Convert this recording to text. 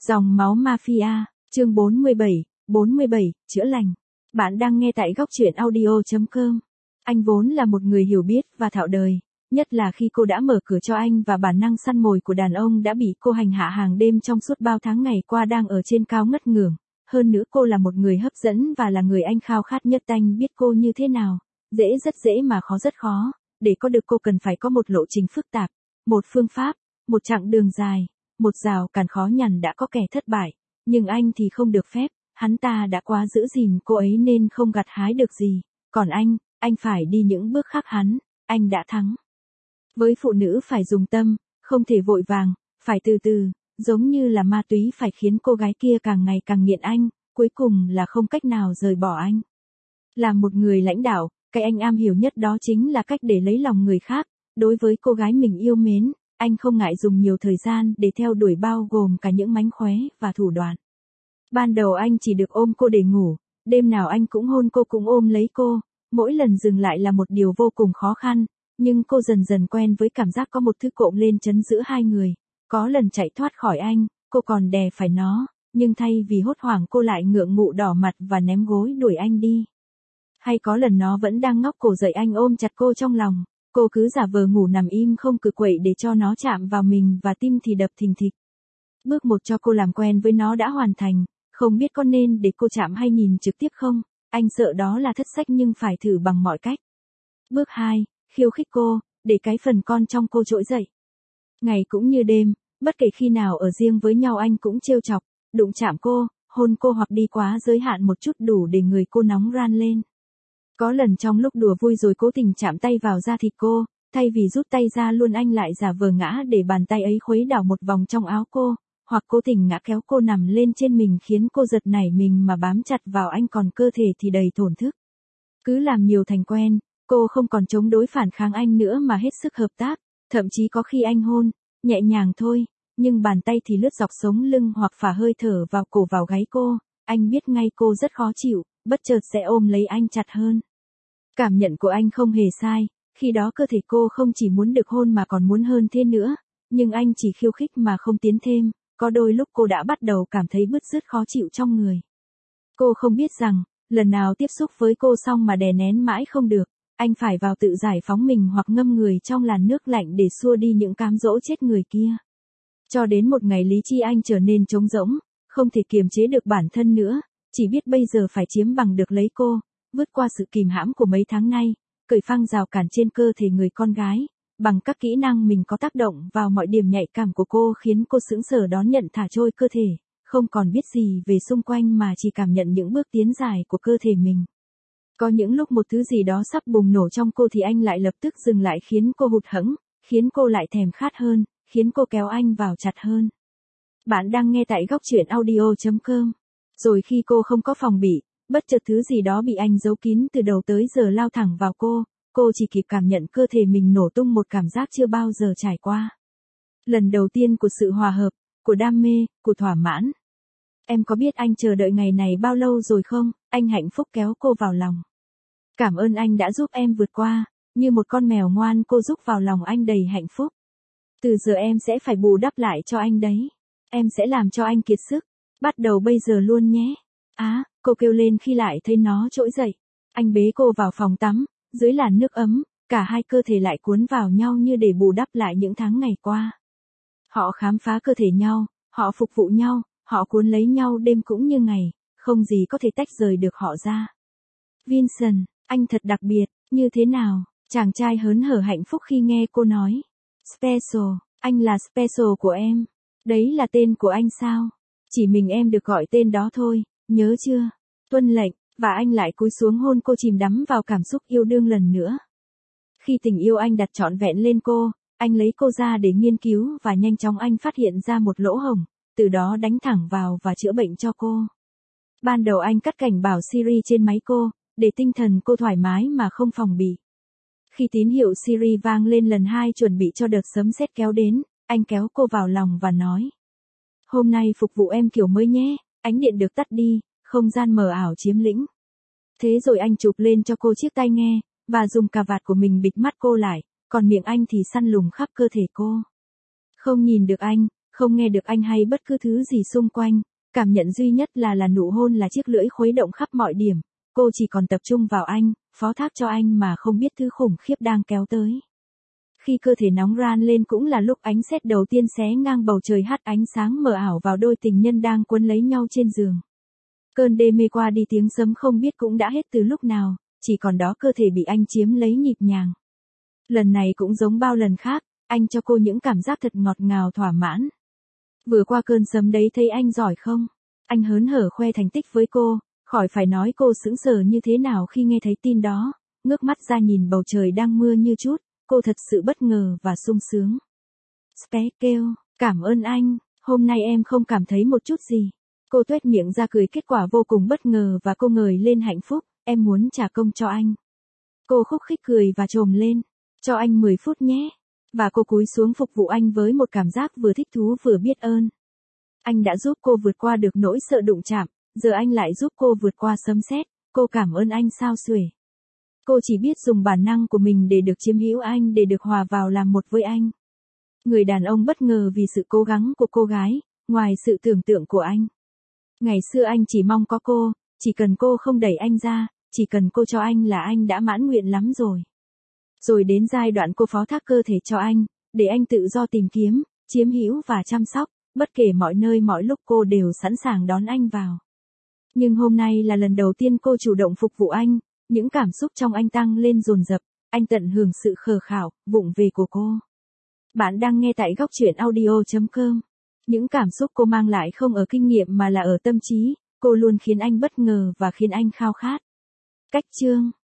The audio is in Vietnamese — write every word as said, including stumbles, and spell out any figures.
Dòng máu mafia, chương bốn mươi bảy, bốn mươi bảy, chữa lành. Bạn đang nghe tại góc truyện audio chấm com. Anh vốn là một người hiểu biết và thạo đời, nhất là khi cô đã mở cửa cho anh và bản năng săn mồi của đàn ông đã bị cô hành hạ hàng đêm trong suốt bao tháng ngày qua đang ở trên cao ngất ngưởng. Hơn nữa cô là một người hấp dẫn và là người anh khao khát nhất. Anh biết cô như thế nào, dễ rất dễ mà khó rất khó, để có được cô cần phải có một lộ trình phức tạp, một phương pháp, một chặng đường dài. Một rào cản khó nhằn đã có kẻ thất bại, nhưng anh thì không được phép, hắn ta đã quá giữ gìn cô ấy nên không gặt hái được gì, còn anh, anh phải đi những bước khác hắn, anh đã thắng. Với phụ nữ phải dùng tâm, không thể vội vàng, phải từ từ, giống như là ma túy phải khiến cô gái kia càng ngày càng nghiện anh, cuối cùng là không cách nào rời bỏ anh. Là một người lãnh đạo, cái anh am hiểu nhất đó chính là cách để lấy lòng người khác, đối với cô gái mình yêu mến. Anh không ngại dùng nhiều thời gian để theo đuổi bao gồm cả những mánh khóe và thủ đoạn. Ban đầu anh chỉ được ôm cô để ngủ, đêm nào anh cũng hôn cô cũng ôm lấy cô, mỗi lần dừng lại là một điều vô cùng khó khăn, nhưng cô dần dần quen với cảm giác có một thứ cộm lên trấn giữa hai người. Có lần chạy thoát khỏi anh, cô còn đè phải nó, nhưng thay vì hốt hoảng cô lại ngượng ngụ đỏ mặt và ném gối đuổi anh đi. Hay có lần nó vẫn đang ngóc cổ dậy anh ôm chặt cô trong lòng. Cô cứ giả vờ ngủ nằm im không cự quậy để cho nó chạm vào mình và tim thì đập thình thịch. Bước một cho cô làm quen với nó đã hoàn thành, không biết có nên để cô chạm hay nhìn trực tiếp không, anh sợ đó là thất sách nhưng phải thử bằng mọi cách. Bước hai, khiêu khích cô, để cái phần con trong cô trỗi dậy. Ngày cũng như đêm, bất kể khi nào ở riêng với nhau anh cũng trêu chọc, đụng chạm cô, hôn cô hoặc đi quá giới hạn một chút đủ để người cô nóng ran lên. Có lần trong lúc đùa vui rồi cố tình chạm tay vào da thịt cô, thay vì rút tay ra luôn anh lại giả vờ ngã để bàn tay ấy khuấy đảo một vòng trong áo cô, hoặc cố tình ngã kéo cô nằm lên trên mình khiến cô giật nảy mình mà bám chặt vào anh còn cơ thể thì đầy thổn thức. Cứ làm nhiều thành quen, cô không còn chống đối phản kháng anh nữa mà hết sức hợp tác, thậm chí có khi anh hôn, nhẹ nhàng thôi, nhưng bàn tay thì lướt dọc sống lưng hoặc phả hơi thở vào cổ vào gáy cô, anh biết ngay cô rất khó chịu, bất chợt sẽ ôm lấy anh chặt hơn. Cảm nhận của anh không hề sai, khi đó cơ thể cô không chỉ muốn được hôn mà còn muốn hơn thế nữa, nhưng anh chỉ khiêu khích mà không tiến thêm, có đôi lúc cô đã bắt đầu cảm thấy bứt rứt khó chịu trong người. Cô không biết rằng, lần nào tiếp xúc với cô xong mà đè nén mãi không được, anh phải vào tự giải phóng mình hoặc ngâm người trong làn nước lạnh để xua đi những cám dỗ chết người kia. Cho đến một ngày lý trí anh trở nên trống rỗng, không thể kiềm chế được bản thân nữa, chỉ biết bây giờ phải chiếm bằng được lấy cô. Vượt qua sự kìm hãm của mấy tháng nay, cởi phăng rào cản trên cơ thể người con gái, bằng các kỹ năng mình có tác động vào mọi điểm nhạy cảm của cô khiến cô sững sờ đón nhận thả trôi cơ thể, không còn biết gì về xung quanh mà chỉ cảm nhận những bước tiến dài của cơ thể mình. Có những lúc một thứ gì đó sắp bùng nổ trong cô thì anh lại lập tức dừng lại khiến cô hụt hẫng, khiến cô lại thèm khát hơn, khiến cô kéo anh vào chặt hơn. Bạn đang nghe tại góc truyện audio chấm com. Rồi khi cô không có phòng bị, bất chợt thứ gì đó bị anh giấu kín từ đầu tới giờ lao thẳng vào cô, cô chỉ kịp cảm nhận cơ thể mình nổ tung một cảm giác chưa bao giờ trải qua. Lần đầu tiên của sự hòa hợp, của đam mê, của thỏa mãn. Em có biết anh chờ đợi ngày này bao lâu rồi không? Anh hạnh phúc kéo cô vào lòng. Cảm ơn anh đã giúp em vượt qua, như một con mèo ngoan cô rúc vào lòng anh đầy hạnh phúc. Từ giờ em sẽ phải bù đắp lại cho anh đấy. Em sẽ làm cho anh kiệt sức. Bắt đầu bây giờ luôn nhé. Á, à, cô kêu lên khi lại thấy nó trỗi dậy. Anh bế cô vào phòng tắm, dưới làn nước ấm, cả hai cơ thể lại cuốn vào nhau như để bù đắp lại những tháng ngày qua. Họ khám phá cơ thể nhau, họ phục vụ nhau, họ cuốn lấy nhau đêm cũng như ngày, không gì có thể tách rời được họ ra. Vincent, anh thật đặc biệt, như thế nào? Chàng trai hớn hở hạnh phúc khi nghe cô nói. Special, anh là special của em. Đấy là tên của anh sao? Chỉ mình em được gọi tên đó thôi, nhớ chưa? Tuân lệnh, và anh lại cúi xuống hôn cô chìm đắm vào cảm xúc yêu đương lần nữa. Khi tình yêu anh đặt trọn vẹn lên cô, anh lấy cô ra để nghiên cứu và nhanh chóng anh phát hiện ra một lỗ hổng, từ đó đánh thẳng vào và chữa bệnh cho cô. Ban đầu anh cắt cảnh bảo Siri trên máy cô, để tinh thần cô thoải mái mà không phòng bị. Khi tín hiệu Siri vang lên lần hai chuẩn bị cho đợt sấm sét kéo đến, anh kéo cô vào lòng và nói. Hôm nay phục vụ em kiểu mới nhé, ánh điện được tắt đi, không gian mờ ảo chiếm lĩnh. Thế rồi anh chụp lên cho cô chiếc tai nghe, và dùng cà vạt của mình bịt mắt cô lại, còn miệng anh thì săn lùng khắp cơ thể cô. Không nhìn được anh, không nghe được anh hay bất cứ thứ gì xung quanh, cảm nhận duy nhất là là nụ hôn là chiếc lưỡi khuấy động khắp mọi điểm, cô chỉ còn tập trung vào anh, phó thác cho anh mà không biết thứ khủng khiếp đang kéo tới. Khi cơ thể nóng ran lên cũng là lúc ánh sét đầu tiên xé ngang bầu trời hắt ánh sáng mờ ảo vào đôi tình nhân đang quấn lấy nhau trên giường. Cơn đê mê qua đi, tiếng sấm không biết cũng đã hết từ lúc nào, chỉ còn đó cơ thể bị anh chiếm lấy nhịp nhàng. Lần này cũng giống bao lần khác, anh cho cô những cảm giác thật ngọt ngào thỏa mãn. Vừa qua cơn sấm đấy thấy anh giỏi không? Anh hớn hở khoe thành tích với cô, khỏi phải nói cô sững sờ như thế nào khi nghe thấy tin đó, ngước mắt ra nhìn bầu trời đang mưa như chút, cô thật sự bất ngờ và sung sướng. Spé kêu, cảm ơn anh, hôm nay em không cảm thấy một chút gì. Cô tuét miệng ra cười, kết quả vô cùng bất ngờ và cô ngời lên hạnh phúc, em muốn trả công cho anh. Cô khúc khích cười và trồm lên, cho anh mười phút nhé. Và cô cúi xuống phục vụ anh với một cảm giác vừa thích thú vừa biết ơn. Anh đã giúp cô vượt qua được nỗi sợ đụng chạm, giờ anh lại giúp cô vượt qua sấm sét, cô cảm ơn anh sao xuể. Cô chỉ biết dùng bản năng của mình để được chiếm hữu anh, để được hòa vào làm một với anh. Người đàn ông bất ngờ vì sự cố gắng của cô gái, ngoài sự tưởng tượng của anh. Ngày xưa anh chỉ mong có cô, chỉ cần cô không đẩy anh ra, chỉ cần cô cho anh là anh đã mãn nguyện lắm rồi. Rồi đến giai đoạn cô phó thác cơ thể cho anh, để anh tự do tìm kiếm, chiếm hữu và chăm sóc, bất kể mọi nơi mọi lúc cô đều sẵn sàng đón anh vào. Nhưng hôm nay là lần đầu tiên cô chủ động phục vụ anh, những cảm xúc trong anh tăng lên dồn dập, anh tận hưởng sự khờ khảo, vụng về của cô. Bạn đang nghe tại góc truyện audio chấm com. Những cảm xúc cô mang lại không ở kinh nghiệm mà là ở tâm trí, cô luôn khiến anh bất ngờ và khiến anh khao khát. Cách chương